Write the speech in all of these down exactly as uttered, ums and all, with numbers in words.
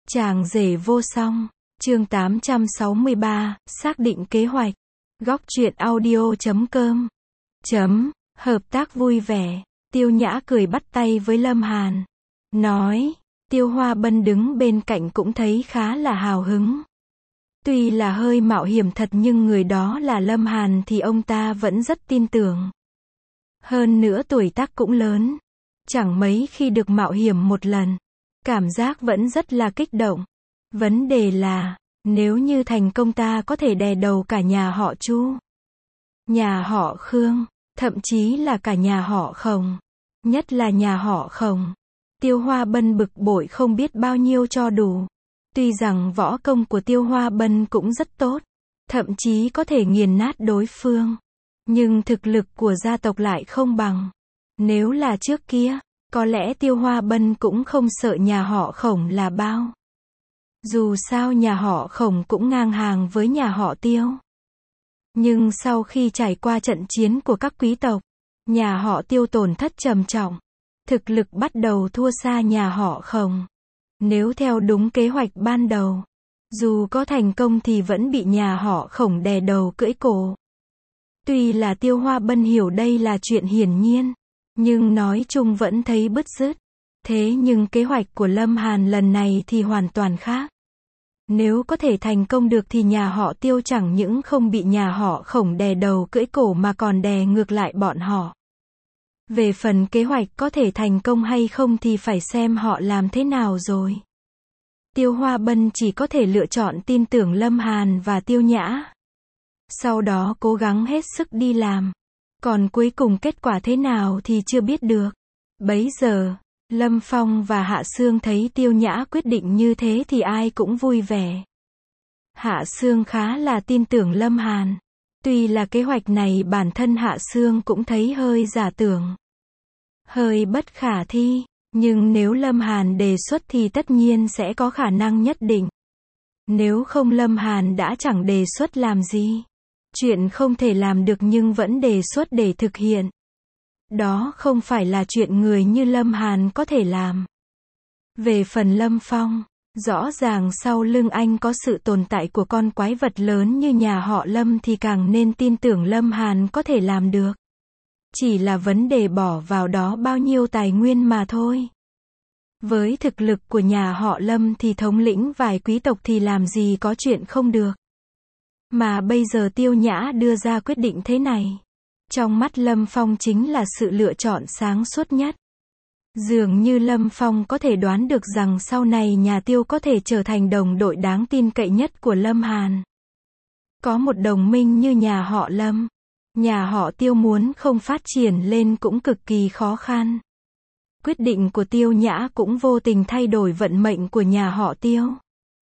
Chàng rể vô song, chương tám trăm sáu mươi ba, xác định kế hoạch. Góc truyện audio chấm com. Chấm, hợp tác vui vẻ. Tiêu Nhã cười bắt tay với Lâm Hàn. Nói, Tiêu Hoa Bân đứng bên cạnh cũng thấy khá là hào hứng. Tuy là hơi mạo hiểm thật nhưng người đó là Lâm Hàn thì ông ta vẫn rất tin tưởng. Hơn nữa tuổi tác cũng lớn. Chẳng mấy khi được mạo hiểm một lần. Cảm giác vẫn rất là kích động. Vấn đề là, nếu như thành công ta có thể đè đầu cả nhà họ Chu, nhà họ Khương, thậm chí là cả nhà họ Khổng. Nhất là nhà họ Khổng. Tiêu Hoa Bân bực bội không biết bao nhiêu cho đủ. Tuy rằng võ công của Tiêu Hoa Bân cũng rất tốt, thậm chí có thể nghiền nát đối phương. Nhưng thực lực của gia tộc lại không bằng. Nếu là trước kia, có lẽ Tiêu Hoa Bân cũng không sợ nhà họ Khổng là bao. Dù sao nhà họ Khổng cũng ngang hàng với nhà họ Tiêu. Nhưng sau khi trải qua trận chiến của các quý tộc, nhà họ Tiêu tổn thất trầm trọng. Thực lực bắt đầu thua xa nhà họ Khổng. Nếu theo đúng kế hoạch ban đầu, dù có thành công thì vẫn bị nhà họ Khổng đè đầu cưỡi cổ. Tuy là Tiêu Hoa Bân hiểu đây là chuyện hiển nhiên, nhưng nói chung vẫn thấy bứt rứt. Thế nhưng kế hoạch của Lâm Hàn lần này thì hoàn toàn khác. Nếu có thể thành công được thì nhà họ Tiêu chẳng những không bị nhà họ Khổng đè đầu cưỡi cổ mà còn đè ngược lại bọn họ. Về phần kế hoạch có thể thành công hay không thì phải xem họ làm thế nào rồi. Tiêu Hoa Bân chỉ có thể lựa chọn tin tưởng Lâm Hàn và Tiêu Nhã. Sau đó cố gắng hết sức đi làm. Còn cuối cùng kết quả thế nào thì chưa biết được. Bấy giờ, Lâm Phong và Hạ Sương thấy Tiêu Nhã quyết định như thế thì ai cũng vui vẻ. Hạ Sương khá là tin tưởng Lâm Hàn. Tuy là kế hoạch này bản thân Hạ Sương cũng thấy hơi giả tưởng, hơi bất khả thi, nhưng nếu Lâm Hàn đề xuất thì tất nhiên sẽ có khả năng nhất định. Nếu không Lâm Hàn đã chẳng đề xuất làm gì. Chuyện không thể làm được nhưng vẫn đề xuất để thực hiện. Đó không phải là chuyện người như Lâm Hàn có thể làm. Về phần Lâm Phong, rõ ràng sau lưng anh có sự tồn tại của con quái vật lớn như nhà họ Lâm thì càng nên tin tưởng Lâm Hàn có thể làm được. Chỉ là vấn đề bỏ vào đó bao nhiêu tài nguyên mà thôi. Với thực lực của nhà họ Lâm thì thống lĩnh vài quý tộc thì làm gì có chuyện không được. Mà bây giờ Tiêu Nhã đưa ra quyết định thế này. Trong mắt Lâm Phong chính là sự lựa chọn sáng suốt nhất. Dường như Lâm Phong có thể đoán được rằng sau này nhà Tiêu có thể trở thành đồng đội đáng tin cậy nhất của Lâm Hàn. Có một đồng minh như nhà họ Lâm, nhà họ Tiêu muốn không phát triển lên cũng cực kỳ khó khăn. Quyết định của Tiêu Nhã cũng vô tình thay đổi vận mệnh của nhà họ Tiêu.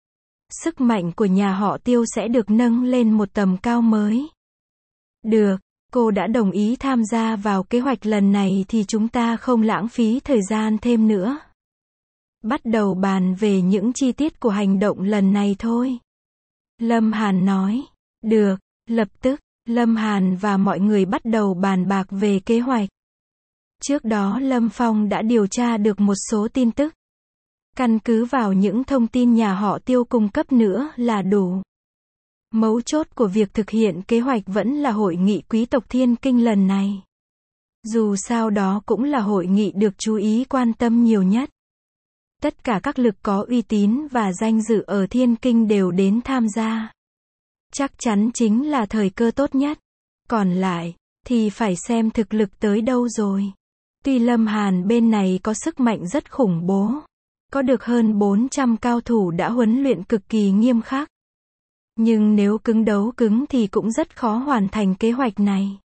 Sức mạnh của nhà họ Tiêu sẽ được nâng lên một tầm cao mới. Được, cô đã đồng ý tham gia vào kế hoạch lần này thì chúng ta không lãng phí thời gian thêm nữa. Bắt đầu bàn về những chi tiết của hành động lần này thôi. Lâm Hàn nói. Được, lập tức, Lâm Hàn và mọi người bắt đầu bàn bạc về kế hoạch. Trước đó Lâm Phong đã điều tra được một số tin tức. Căn cứ vào những thông tin nhà họ Tiêu cung cấp nữa là đủ. Mấu chốt của việc thực hiện kế hoạch vẫn là hội nghị quý tộc Thiên Kinh lần này. Dù sao đó cũng là hội nghị được chú ý quan tâm nhiều nhất. Tất cả các lực có uy tín và danh dự ở Thiên Kinh đều đến tham gia. Chắc chắn chính là thời cơ tốt nhất. Còn lại, thì phải xem thực lực tới đâu rồi. Tuy Lâm Hàn bên này có sức mạnh rất khủng bố. Có được hơn bốn trăm cao thủ đã huấn luyện cực kỳ nghiêm khắc. Nhưng nếu cứng đấu cứng thì cũng rất khó hoàn thành kế hoạch này.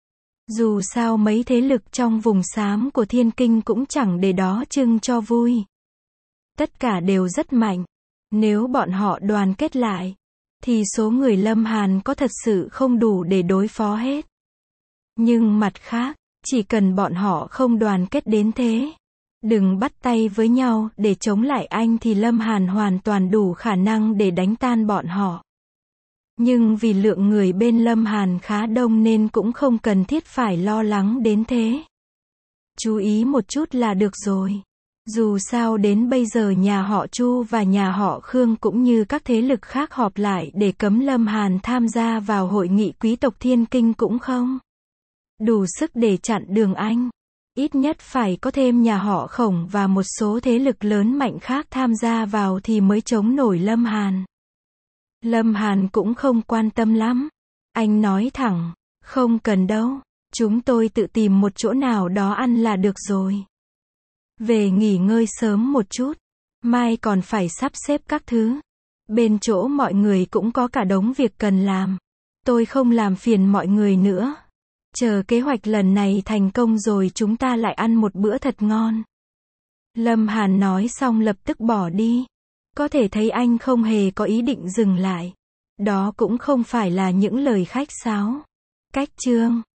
Dù sao mấy thế lực trong vùng xám của Thiên Kinh cũng chẳng để đó trưng cho vui. Tất cả đều rất mạnh. Nếu bọn họ đoàn kết lại, thì số người Lâm Hàn có thật sự không đủ để đối phó hết. Nhưng mặt khác, chỉ cần bọn họ không đoàn kết đến thế, đừng bắt tay với nhau để chống lại anh thì Lâm Hàn hoàn toàn đủ khả năng để đánh tan bọn họ. Nhưng vì lượng người bên Lâm Hàn khá đông nên cũng không cần thiết phải lo lắng đến thế. Chú ý một chút là được rồi. Dù sao đến bây giờ nhà họ Chu và nhà họ Khương cũng như các thế lực khác họp lại để cấm Lâm Hàn tham gia vào hội nghị quý tộc Thiên Kinh cũng không đủ sức để chặn đường anh. Ít nhất phải có thêm nhà họ Khổng và một số thế lực lớn mạnh khác tham gia vào thì mới chống nổi Lâm Hàn. Lâm Hàn cũng không quan tâm lắm. Anh nói thẳng, không cần đâu, chúng tôi tự tìm một chỗ nào đó ăn là được rồi. Về nghỉ ngơi sớm một chút, mai còn phải sắp xếp các thứ. Bên chỗ mọi người cũng có cả đống việc cần làm. Tôi không làm phiền mọi người nữa. Chờ kế hoạch lần này thành công rồi chúng ta lại ăn một bữa thật ngon. Lâm Hàn nói xong lập tức bỏ đi. Có thể thấy anh không hề có ý định dừng lại. Đó cũng không phải là những lời khách sáo. Cách chương